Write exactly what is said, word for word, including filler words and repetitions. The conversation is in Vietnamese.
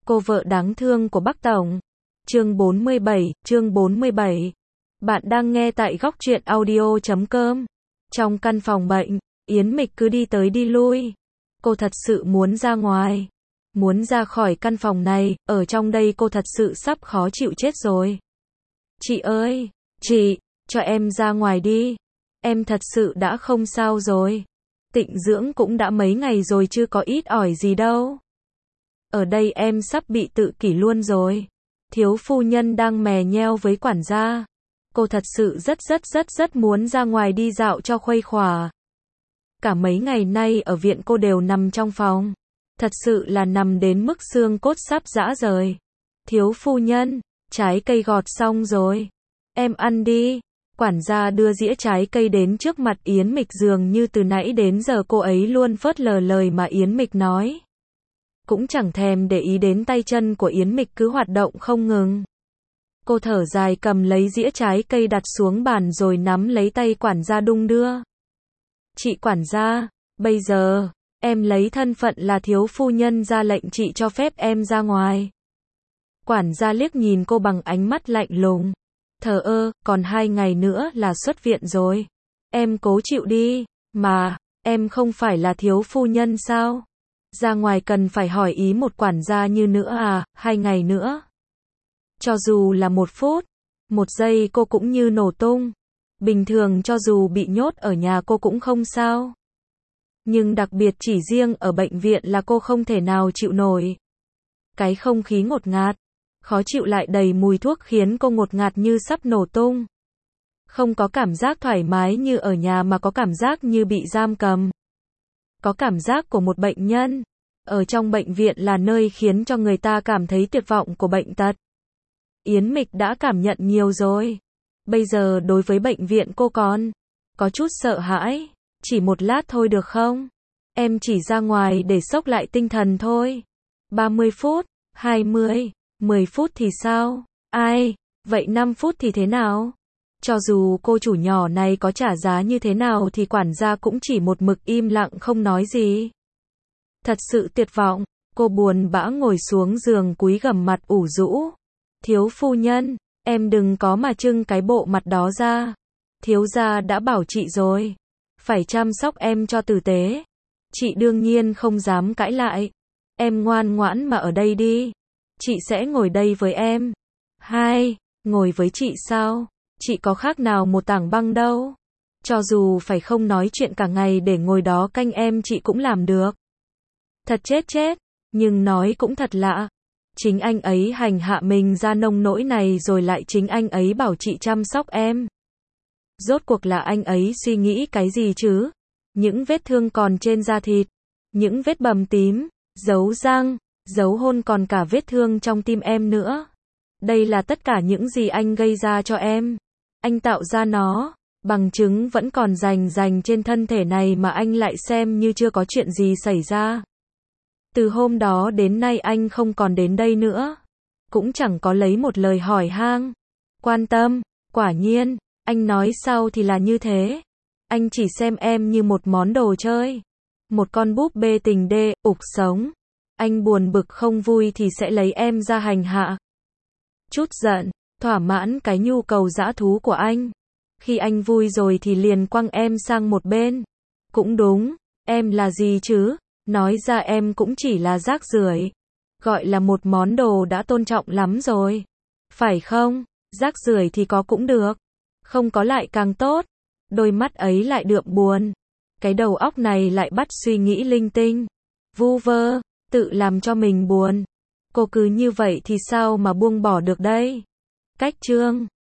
Cô vợ đáng thương của Bắc Tổng. Chương bốn mươi bảy, chương bốn mươi bảy. Bạn đang nghe tại góc truyện audio chấm com. Trong căn phòng bệnh, Yến Mịch cứ đi tới đi lui. Cô thật sự muốn ra ngoài. Muốn ra khỏi căn phòng này, ở trong đây cô thật sự sắp khó chịu chết rồi. Chị ơi, chị, cho em ra ngoài đi. Em thật sự đã không sao rồi. Tịnh dưỡng cũng đã mấy ngày rồi chứ có ít ỏi gì đâu. Ở đây em sắp bị tự kỷ luôn rồi. Thiếu phu nhân đang mè nheo với quản gia. Cô thật sự rất rất rất rất muốn ra ngoài đi dạo cho khuây khỏa. Cả mấy ngày nay ở viện cô đều nằm trong phòng. Thật sự là nằm đến mức xương cốt sắp rã rời. Thiếu phu nhân, trái cây gọt xong rồi. Em ăn đi. Quản gia đưa dĩa trái cây đến trước mặt Yến Mịch, dường như từ nãy đến giờ cô ấy luôn phớt lờ lời mà Yến Mịch nói. Cũng chẳng thèm để ý đến tay chân của Yến Mịch cứ hoạt động không ngừng. Cô thở dài cầm lấy dĩa trái cây đặt xuống bàn rồi nắm lấy tay quản gia đung đưa. Chị quản gia, bây giờ, em lấy thân phận là thiếu phu nhân ra lệnh chị cho phép em ra ngoài. Quản gia liếc nhìn cô bằng ánh mắt lạnh lùng. Thờ ơ, còn hai ngày nữa là xuất viện rồi. Em cố chịu đi, mà, em không phải là thiếu phu nhân sao? Ra ngoài cần phải hỏi ý một quản gia như nữa à, hai ngày nữa. Cho dù là một phút, một giây cô cũng như nổ tung. Bình thường cho dù bị nhốt ở nhà cô cũng không sao. Nhưng đặc biệt chỉ riêng ở bệnh viện là cô không thể nào chịu nổi. Cái không khí ngột ngạt, khó chịu lại đầy mùi thuốc khiến cô ngột ngạt như sắp nổ tung. Không có cảm giác thoải mái như ở nhà mà có cảm giác như bị giam cầm. Có cảm giác của một bệnh nhân. Ở trong bệnh viện là nơi khiến cho người ta cảm thấy tuyệt vọng của bệnh tật. Yến Mịch đã cảm nhận nhiều rồi. Bây giờ đối với bệnh viện cô còn có chút sợ hãi. Chỉ một lát thôi được không? Em chỉ ra ngoài để xốc lại tinh thần thôi. ba mươi phút, hai mươi, mười phút thì sao? Ai? Vậy năm phút thì thế nào? Cho dù cô chủ nhỏ này có trả giá như thế nào thì quản gia cũng chỉ một mực im lặng không nói gì. Thật sự tuyệt vọng, cô buồn bã ngồi xuống giường cúi gằm mặt ủ rũ. Thiếu phu nhân, em đừng có mà trưng cái bộ mặt đó ra. Thiếu gia đã bảo chị rồi, phải chăm sóc em cho tử tế. Chị đương nhiên không dám cãi lại. Em ngoan ngoãn mà ở đây đi. Chị sẽ ngồi đây với em. Hai, ngồi với chị sao? Chị có khác nào một tảng băng đâu. Cho dù phải không nói chuyện cả ngày để ngồi đó canh em chị cũng làm được. Thật chết chết, nhưng nói cũng thật lạ. Chính anh ấy hành hạ mình ra nông nỗi này rồi lại chính anh ấy bảo chị chăm sóc em. Rốt cuộc là anh ấy suy nghĩ cái gì chứ? Những vết thương còn trên da thịt, những vết bầm tím, dấu răng, dấu hôn còn cả vết thương trong tim em nữa. Đây là tất cả những gì anh gây ra cho em. Anh tạo ra nó, bằng chứng vẫn còn rành rành trên thân thể này mà anh lại xem như chưa có chuyện gì xảy ra. Từ hôm đó đến nay anh không còn đến đây nữa. Cũng chẳng có lấy một lời hỏi han, quan tâm, quả nhiên, anh nói sau thì là như thế. Anh chỉ xem em như một món đồ chơi. Một con búp bê tình đê, ục sống. Anh buồn bực không vui thì sẽ lấy em ra hành hạ. Chút giận, thỏa mãn cái nhu cầu dã thú của anh. Khi anh vui rồi thì liền quăng em sang một bên. Cũng đúng, em là gì chứ? Nói ra em cũng chỉ là rác rưởi. Gọi là một món đồ đã tôn trọng lắm rồi. Phải không? Rác rưởi thì có cũng được. Không có lại càng tốt. Đôi mắt ấy lại đượm buồn. Cái đầu óc này lại bắt suy nghĩ linh tinh. Vu vơ, tự làm cho mình buồn. Cô cứ như vậy thì sao mà buông bỏ được đây? Cách chương